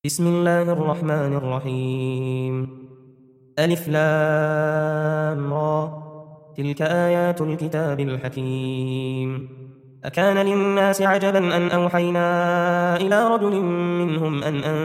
بسم الله الرحمن الرحيم. ألف لام را. تلك آيات الكتاب الحكيم. أكان للناس عجبا أن أوحينا إلى رجل منهم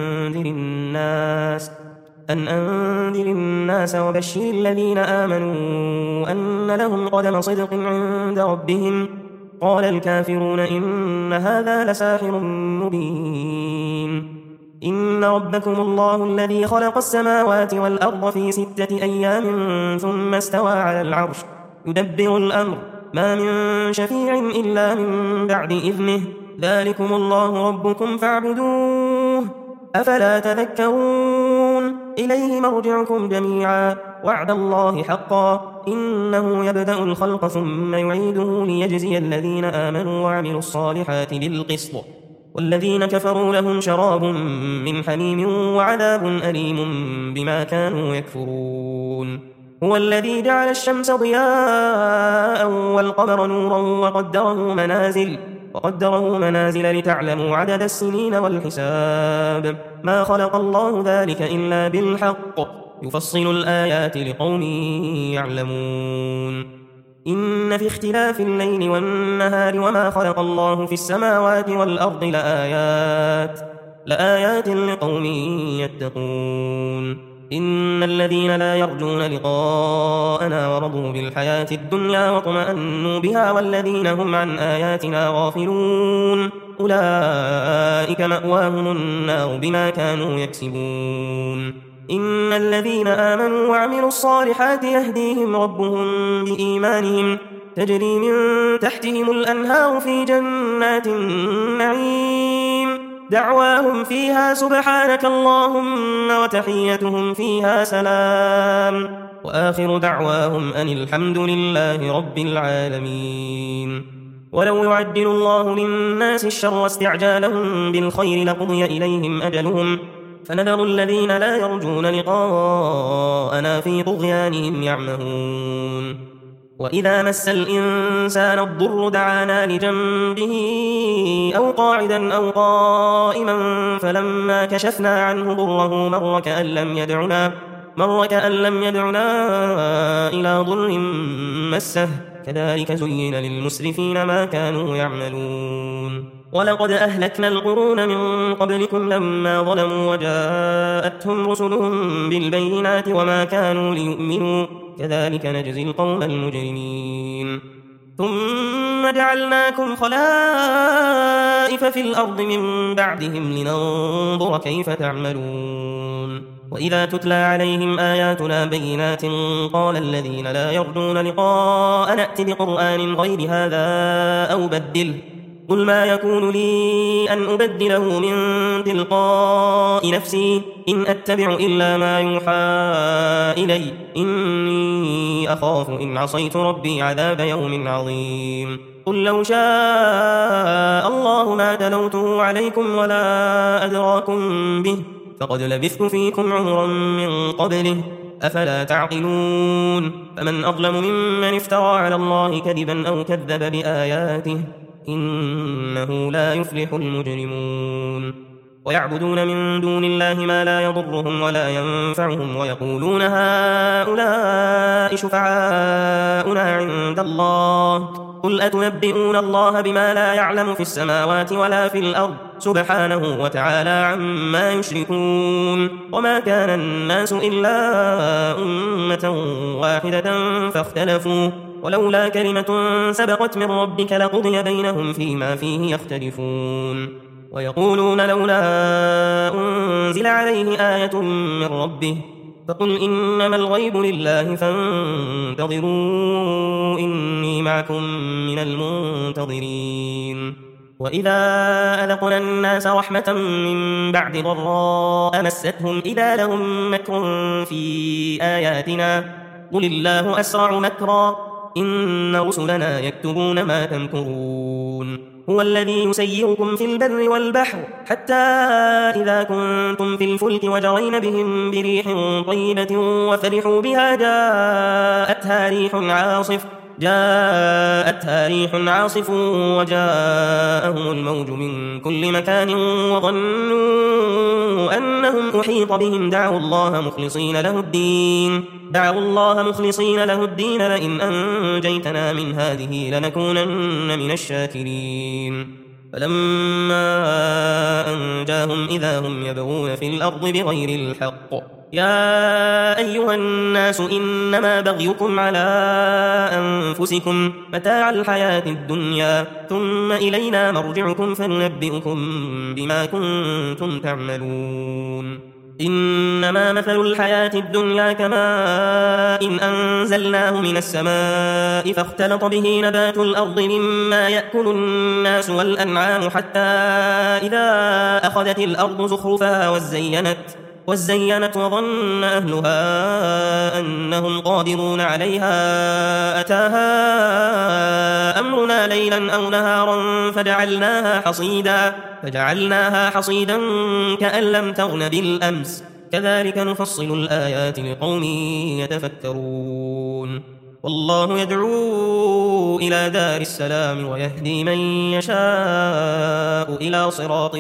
أن أنذر الناس وبشر الذين آمنوا أن لهم قدم صدق عند ربهم. قال الكافرون إن هذا لساحر مبين. إن ربكم الله الذي خلق السماوات والأرض في 6 أيام ثم استوى على العرش يدبر الأمر ما من شفيع إلا من بعد إذنه ذلكم الله ربكم فاعبدوه أفلا تذكرون. إليه مرجعكم جميعا وعد الله حقا إنه يبدأ الخلق ثم يعيده ليجزي الذين آمنوا وعملوا الصالحات بالقسط والذين كفروا لهم شراب من حميم وعذاب أليم بما كانوا يكفرون. هو الذي جعل الشمس ضياء والقمر نورا وقدره منازل لتعلموا عدد السنين والحساب ما خلق الله ذلك إلا بالحق يفصل الآيات لقوم يعلمون. إن في اختلاف الليل والنهار وما خلق الله في السماوات والأرض لآيات لقوم يتقون. إن الذين لا يرجون لقاءنا ورضوا بالحياة الدنيا واطمأنوا بها والذين هم عن آياتنا غافلون أولئك مأواهم النار بما كانوا يكسبون. إن الذين آمنوا وعملوا الصالحات يهديهم ربهم بإيمانهم تجري من تحتهم الأنهار في جنات النعيم دعواهم فيها سبحانك اللهم وتحيتهم فيها سلام وآخر دعواهم أن الحمد لله رب العالمين. ولو يعجل الله للناس الشر استعجالهم بالخير لقضي إليهم أجلهم فنذر الذين لا يرجون لقاءنا في طغيانهم يعمهون. وإذا مس الإنسان الضر دعانا لجنبه أو قاعدا أو قائما فلما كشفنا عنه ضره مر كأن لم يدعنا إلى ضر مسه كذلك زين للمسرفين ما كانوا يعملون. ولقد أهلكنا القرون من قبلكم لما ظلموا وجاءتهم رسلهم بالبينات وما كانوا ليؤمنوا كذلك نجزي القوم المجرمين. ثم جعلناكم خلائف في الأرض من بعدهم لننظر كيف تعملون. وإذا تتلى عليهم آياتنا بينات قال الذين لا يرجون لقاء نأت بقرآن غير هذا أو بدله قل ما يكون لي أن أبدله من تلقاء نفسي إن أتبع إلا ما يوحى إلي إني أخاف إن عصيت ربي عذاب يوم عظيم. قل لو شاء الله ما تلوته عليكم ولا أدراكم به فقد لبثت فيكم عمرا من قبله أفلا تعقلون. فمن أظلم ممن افترى على الله كذبا أو كذب بآياته إنه لا يفلح المجرمون. ويعبدون من دون الله ما لا يضرهم ولا ينفعهم ويقولون هؤلاء شفعاؤنا عند الله قل أتنبئون الله بما لا يعلم في السماوات ولا في الأرض سبحانه وتعالى عما يشركون. وما كان الناس إلا أمة واحدة فاختلفوا ولولا كلمة سبقت من ربك لقضي بينهم فيما فيه يختلفون. ويقولون لولا أنزل عليه آية من ربه فقل إنما الغيب لله فانتظروا إني معكم من المنتظرين. وإذا أذقنا الناس رحمة من بعد ضراء مستهم إذا لهم مكر في آياتنا قل الله أسرع مكرا إن رسلنا يكتبون ما تمكرون. هو الذي يسيركم في البر والبحر حتى إذا كنتم في الفلك وجرين بهم بريح طيبة وفرحوا بها جاءتها ريح عاصف جاءتها ريح عاصف وجاءهم الموج من كل مكان وظنوا أنهم أحيط بهم دعوا الله مخلصين له الدين لئن أنجيتنا من هذه لنكونن من الشاكرين فلما أنجاهم إذا هم يبغون في الأرض بغير الحق يا أيها الناس إنما بغيكم على أنفسكم متاع الحياة الدنيا ثم إلينا مرجعكم فننبئكم بما كنتم تعملون إنما مثل الحياة الدنيا كماء إن أنزلناه من السماء فاختلط به نبات الأرض مما يأكل الناس والأنعام حتى إذا أخذت الأرض زخرفها وزينت وظن أهلها أنهم قادرون عليها أتاها أمرنا ليلا أو نهارا فجعلناها حصيدا كأن لم تغن بالأمس كذلك نفصل الآيات لقوم يتفكرون والله يدعو إلى دار السلام ويهدي من يشاء إلى صراط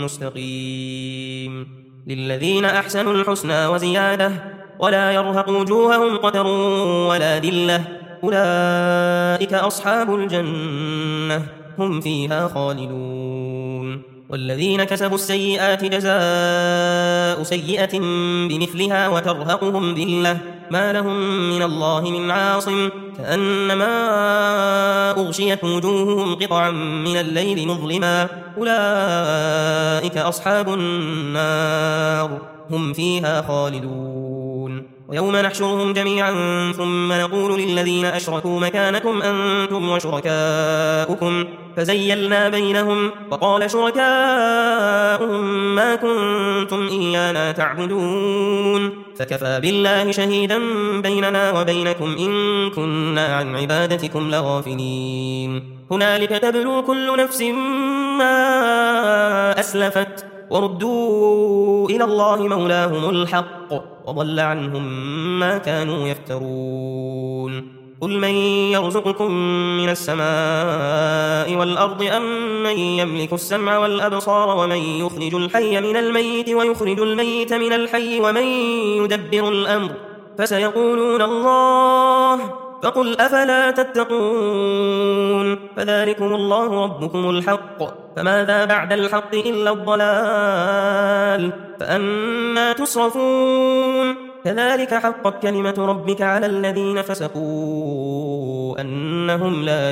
مستقيم للذين أحسنوا الحسنى وزيادة ولا يرهق وجوههم قتر ولا ذلة أولئك أصحاب الجنة هم فيها خالدون والذين كسبوا السيئات جزاء سيئة بمثلها وترهقهم ذلة ما لهم من الله من عاصم كأنما أغشيت وجوههم قطعا من الليل مظلما أولئك أصحاب النار هم فيها خالدون ويوم نحشرهم جميعا ثم نقول للذين أشركوا مكانكم أنتم وشركاؤكم فزيلنا بينهم وقال شركاؤهم ما كنتم إيانا تعبدون فكفى بالله شهيدا بيننا وبينكم إن كنا عن عبادتكم لغافلين هنالك تبلو كل نفس ما أسلفت وردوا إلى الله مولاهم الحق وضل عنهم ما كانوا يفترون قل من يرزقكم من السماء والأرض أم من يملك السمع والأبصار ومن يخرج الحي من الميت ويخرج الميت من الحي ومن يدبر الأمر فسيقولون الله فقل أفلا تتقون فذلكم الله ربكم الحق فماذا بعد الحق إلا الضلال فأنا تصرفون كذلك حقت كلمة ربك على الذين فسقوا أنهم لا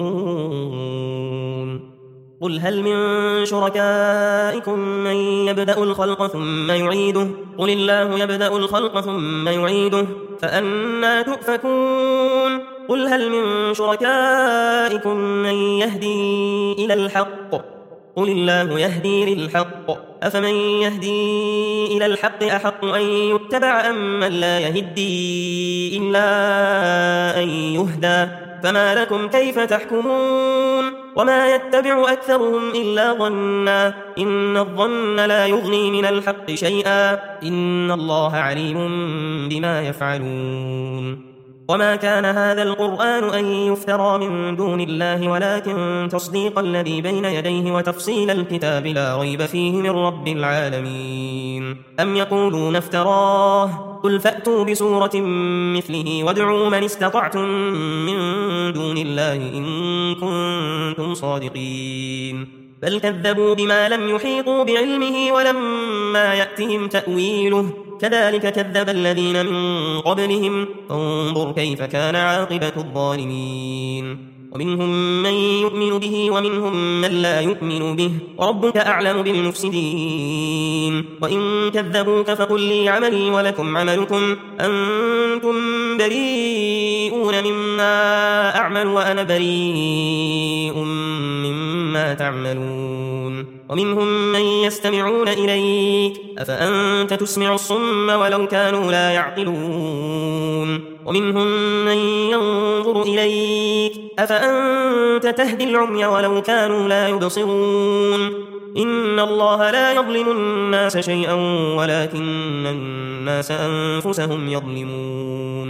يؤمنون قل هل من شركائكم من يبدأ الخلق ثم يعيده قل الله يبدأ الخلق ثم يعيده فأنا تؤفكون قل هل من شركائكم من يهدي إلى الحق قل الله يهدي للحق أفمن يهدي إلى الحق أحق أن يتبع أم من لا يهدي إلا أن يهدى فما لكم كيف تحكمون وما يتبع أكثرهم إلا ظنا إن الظن لا يغني من الحق شيئا إن الله عليم بما يفعلون وما كان هذا القرآن أن يفترى من دون الله ولكن تصديق الذي بين يديه وتفصيل الكتاب لا ريب فيه من رب العالمين أم يقولون افتراه قل فأتوا بسورة مثله وادعوا من استطعتم من دون الله إن كنتم صادقين بل كذبوا بما لم يحيطوا بعلمه ولما يأتهم تأويله كذلك كذب الذين من قبلهم فانظر كيف كان عاقبة الظالمين ومنهم من يؤمن به ومنهم من لا يؤمن به وربك أعلم بالمفسدين وإن كذبوك فقل لي عملي ولكم عملكم أنتم بريئون مما أعمل وأنا بريء مما تعملون ومنهم من يستمعون إليك أفأنت تسمع الصم ولو كانوا لا يعقلون ومنهم من ينظر إليك أفأنت تهدي العمي ولو كانوا لا يبصرون إن الله لا يظلم الناس شيئا ولكن الناس أنفسهم يظلمون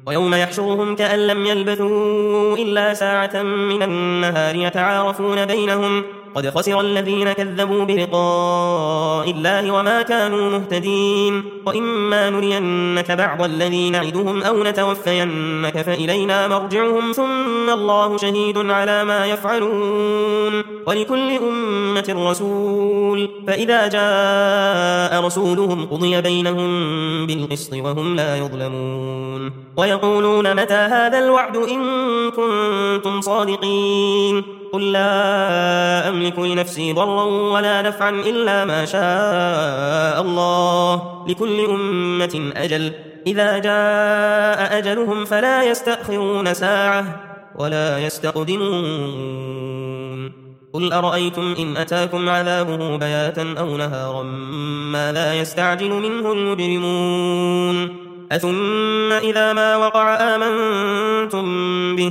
ويوم يحشرهم كأن لم يلبثوا إلا ساعة من النهار يتعارفون بينهم قد خسر الذين كذبوا بلقاء الله وما كانوا مهتدين وإما نرينك بعض الذي نعدهم أو نتوفينك فإلينا مرجعهم ثم الله شهيد على ما يفعلون ولكل أمة رسول فإذا جاء رسولهم قضي بينهم بالقسط وهم لا يظلمون ويقولون متى هذا الوعد إن كنتم صادقين قل لا أملك لنفسي ضرا ولا نفعا إلا ما شاء الله لكل أمة أجل إذا جاء أجلهم فلا يستأخرون ساعة ولا يستقدمون قل أرأيتم إن أتاكم عذابه بياتا أو نهارا ما لا يستعجل منه المجرمون أثم إذا ما وقع آمنتم به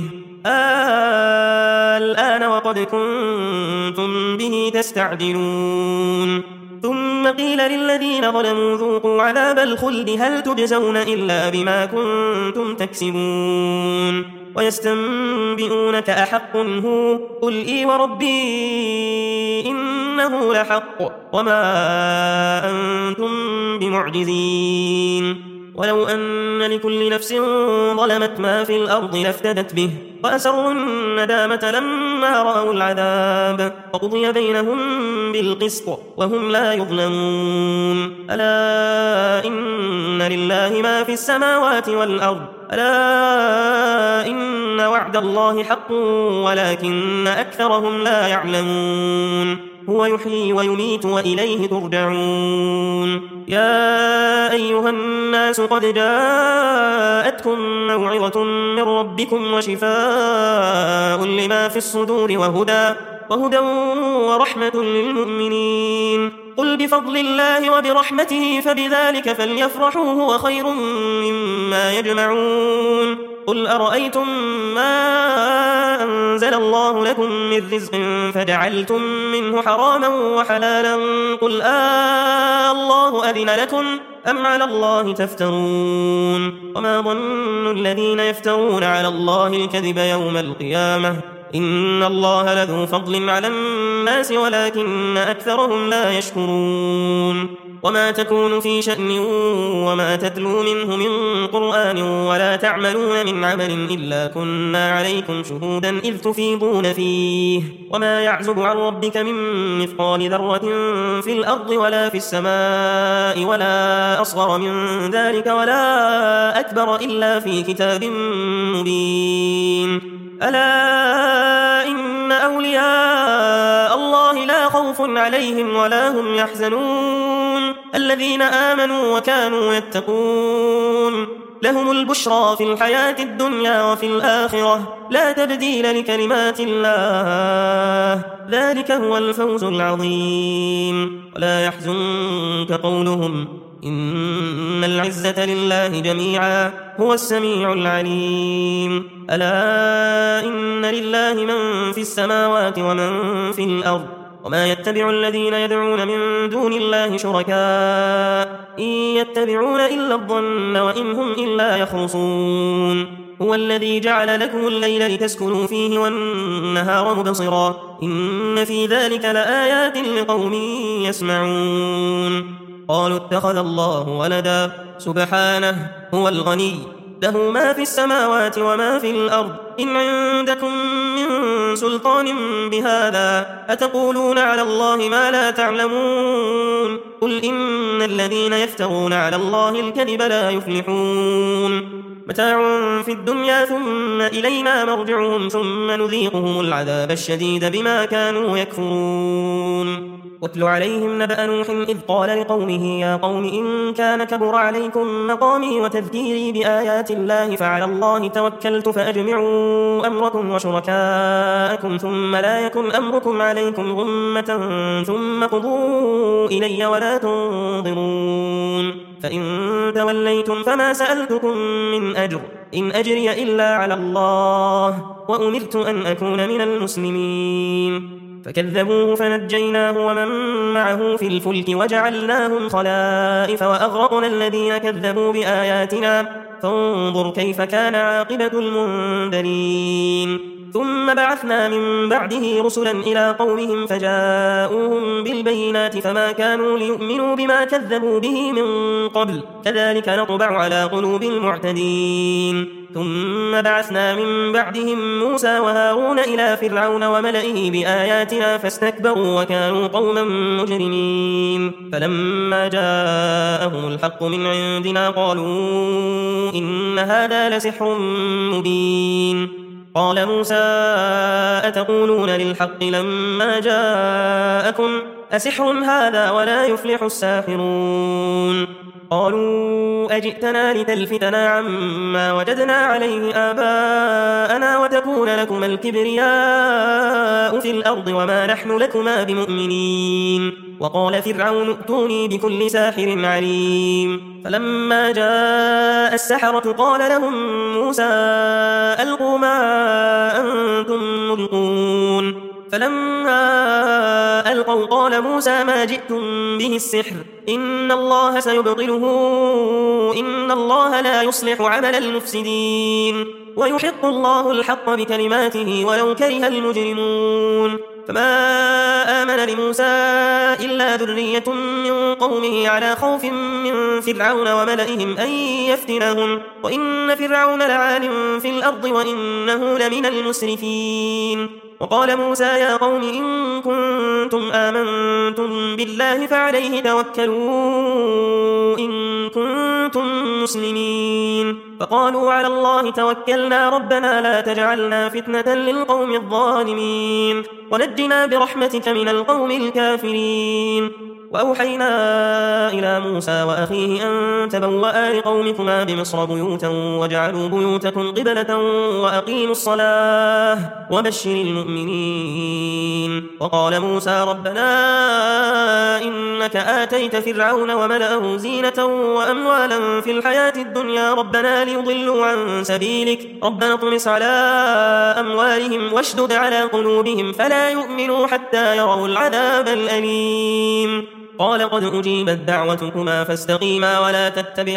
الآن وقد كنتم به تستعجلون ثم قيل للذين ظلموا ذوقوا عذاب الخلد هل تجزون إلا بما كنتم تكسبون ويستنبئونك أحق هو قل إي وربي إنه لحق وما أنتم بمعجزين ولو أن لكل نفس ظلمت ما في الأرض لافتدت به وأسروا الندامة لما رأوا العذاب وقضي بينهم بالقسط وهم لا يظلمون ألا إن لله ما في السماوات والأرض ألا إن وعد الله حق ولكن أكثرهم لا يعلمون هو يحيي ويميت وإليه ترجعون يا أيها الناس قد جاءتكم موعظة من ربكم وشفاء لما في الصدور وهدى ورحمة للمؤمنين قل بفضل الله وبرحمته فبذلك فليفرحوا هو خير مما يجمعون قل أرأيتم ما أنزل الله لكم من رزق فجعلتم منه حراما وحلالا قل الله أذن لكم أم على الله تفترون وما ظن الذين يفترون على الله الكذب يوم القيامة إن الله لذو فضل على الناس ولكن أكثرهم لا يشكرون وما تكون في شأن وما تتلو منه من قرآن ولا تعملون من عمل إلا كنا عليكم شهودا إذ تفيضون فيه وما يعزب عن ربك من مثقال ذرة في الأرض ولا في السماء ولا أصغر من ذلك ولا أكبر إلا في كتاب مبين ألا إن أولياء الله لا خوف عليهم ولا هم يحزنون الذين آمنوا وكانوا يتقون لهم البشرى في الحياة الدنيا وفي الآخرة لا تبديل لكلمات الله ذلك هو الفوز العظيم ولا يحزنك قولهم إن العزة لله جميعا هو السميع العليم ألا إن لله من في السماوات ومن في الأرض وما يتبع الذين يدعون من دون الله شركاء إن يتبعون إلا الظن وإن هم إلا يخرصون هو الذي جعل لكم الليل لتسكنوا فيه والنهار مبصرا إن في ذلك لآيات لقوم يسمعون قالوا اتخذ الله ولدا سبحانه هو الغني له ما في السماوات وما في الأرض إن عندكم من سلطان بهذا أتقولون على الله ما لا تعلمون قل إن الذين يفترون على الله الكذب لا يفلحون متاع في الدنيا ثم إلينا مرجعهم ثم نذيقهم العذاب الشديد بما كانوا يكفرون واتل عليهم نبأ نوح إذ قال لقومه يا قوم إن كان كبر عليكم مقامي وتذكيري بآيات الله فعلى الله توكلت فأجمعوا أمركم وشركاءكم ثم لا يكن أمركم عليكم غمة ثم قضوا إلي ولا تنظرون فإن توليتم فما سألتكم من أجر إن أجري إلا على الله وأمرت أن أكون من المسلمين فكذبوه فنجيناه ومن معه في الفلك وجعلناهم خلائف وأغرقنا الذين كذبوا بآياتنا فانظر كيف كان عاقبة المنذرين ثم بعثنا من بعده رسلا إلى قومهم فجاءوهم بالبينات فما كانوا ليؤمنوا بما كذبوا به من قبل كذلك نطبع على قلوب المعتدين ثم بعثنا من بعدهم موسى وهارون إلى فرعون وملئه بآياتنا فاستكبروا وكانوا قوما مجرمين فلما جاءهم الحق من عندنا قالوا إن هذا لسحر مبين قال موسى أتقولون للحق لما جاءكم أسحر هذا ولا يفلح الساحرون قالوا أجئتنا لتلفتنا عما وجدنا عليه آباءنا وتكون لكما الكبرياء في الأرض وما نحن لكما بمؤمنين وقال فرعون ائتوني بكل ساحر عليم فلما جاء السحرة قال لهم موسى ألقوا ما أنتم ملقون فلما ألقوا قال موسى ما جئتم به السحر إن الله سيبطله إن الله لا يصلح عمل المفسدين ويحق الله الحق بكلماته ولو كره المجرمون فما آمن لموسى إلا ذرية من قومه على خوف من فرعون وملئهم أن يفتنهم وإن فرعون لعال في الأرض وإنه لمن المسرفين وقال موسى يا قوم إن كنتم آمنتم بالله فعليه توكلوا إن كنتم مسلمين فقالوا على الله توكلنا ربنا لا تجعلنا فتنة للقوم الظالمين ونجنا برحمتك من القوم الكافرين وأوحينا إلى موسى وأخيه أن تبوأ لقومكما بمصر بيوتا واجعلوا بيوتكم قبلة وأقيموا الصلاة وبشر المؤمنين وقال موسى ربنا إنك آتيت فرعون وملأه زينة وأموالا في الحياة الدنيا ربنا ليضلوا عن سبيلك ربنا اطمس على أموالهم واشدد على قلوبهم فلا يؤمنوا حتى يروا العذاب الأليم قال قد أجيبت دعوتكما فاستقيما ولا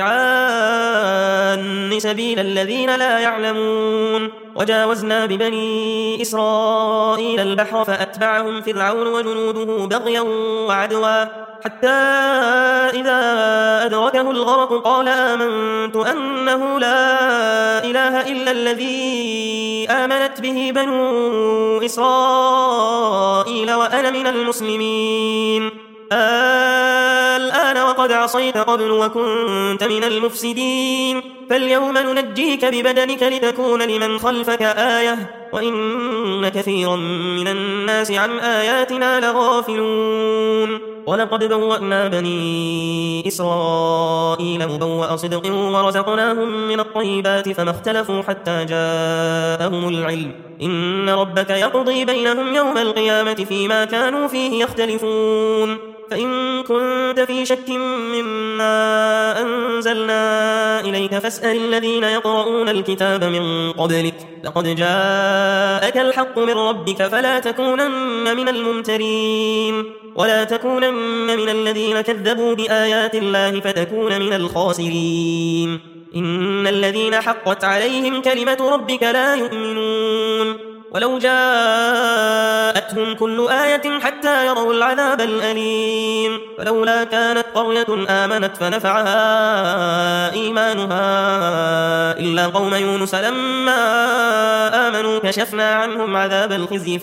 تتبعان سبيل الذين لا يعلمون وجاوزنا ببني إسرائيل البحر فأتبعهم فرعون وجنوده بغيا وعدوا حتى إذا أدركه الغرق قال آمنت أنه لا إله إلا الذي آمنت به بنو إسرائيل وأنا من المسلمين الآن وقد عصيت قبل وكنت من المفسدين فاليوم ننجيك ببدنك لتكون لمن خلفك آية وإن كثيرا من الناس عن آياتنا لغافلون ولقد بوأنا بني إسرائيل مبوأ صدق ورزقناهم من الطيبات فما اختلفوا حتى جاءهم العلم إن ربك يقضي بينهم يوم القيامة فيما كانوا فيه يختلفون فإن كنت في شك مما أنزلنا إليك فاسأل الذين يقرؤون الكتاب من قبلك لقد جاءك الحق من ربك فلا تكونن من الممترين ولا تكونن من الذين كذبوا بآيات الله فتكون من الخاسرين إن الذين حقت عليهم كلمة ربك لا يؤمنون ولو جاءتهم كل آية حتى يروا العذاب الأليم فلولا كانت قرية آمنت فنفعها إيمانها إلا قوم يونس لما آمنوا كشفنا عنهم عذاب الخزي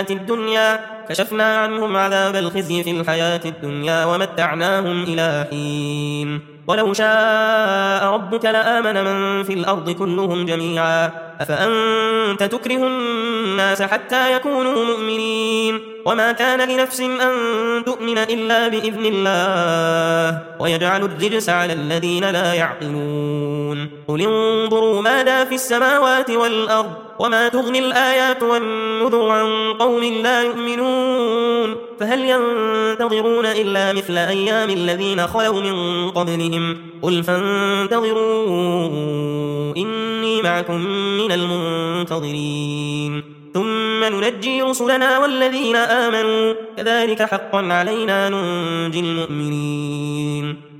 في الحياة الدنيا ومتعناهم إلى حين ولو شاء ربك لآمن من في الأرض كلهم جميعا أفأنت تكره الناس حتى يكونوا مؤمنين وما كان لنفس أن تؤمن إلا بإذن الله ويجعل الرجس على الذين لا يعقلون قل انظروا ماذا في السماوات والأرض وما تغني الآيات والنذر عن قوم لا يؤمنون فهل ينتظرون إلا مثل أيام الذين خلوا من قبلهم قل فانتظروا إني معكم من المنتظرين ثم ننجي رسلنا والذين آمنوا كذلك حقا علينا ننجي المؤمنين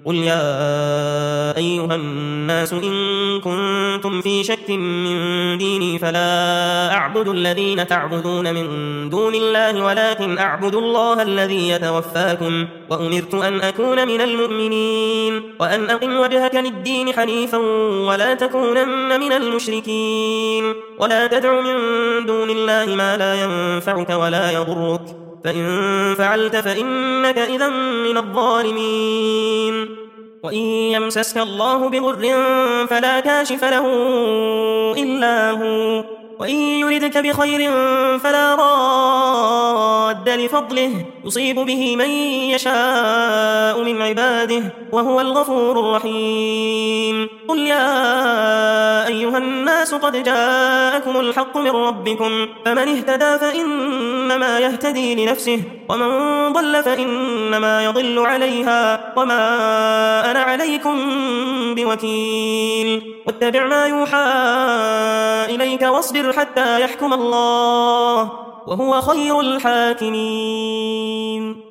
قل يا أيها الناس إن كنتم في شك من ديني فلا أعبد الذين تعبدون من دون الله ولكن أعبد الله الذي يتوفاكم وأمرت أن أكون من المؤمنين وأن أقم وجهك للدين حنيفا ولا تكونن من المشركين ولا تدع من دون الله ما لا ينفعك ولا يضرك فإن فعلت فإنك إذا من الظالمين وإن يمسسك الله بضر فلا كاشف له إلا هو وإن يردك بخير فلا راد لفضله يصيب به من يشاء من عباده وهو الغفور الرحيم قل يا أيها الناس قد جاءكم الحق من ربكم فمن اهتدى فإنما يهتدي لنفسه ومن ضل فإنما يضل عليها وما أنا عليكم بوكيل واتبع ما يوحى إليك واصبر حتى يحكم الله وهو خير الحاكمين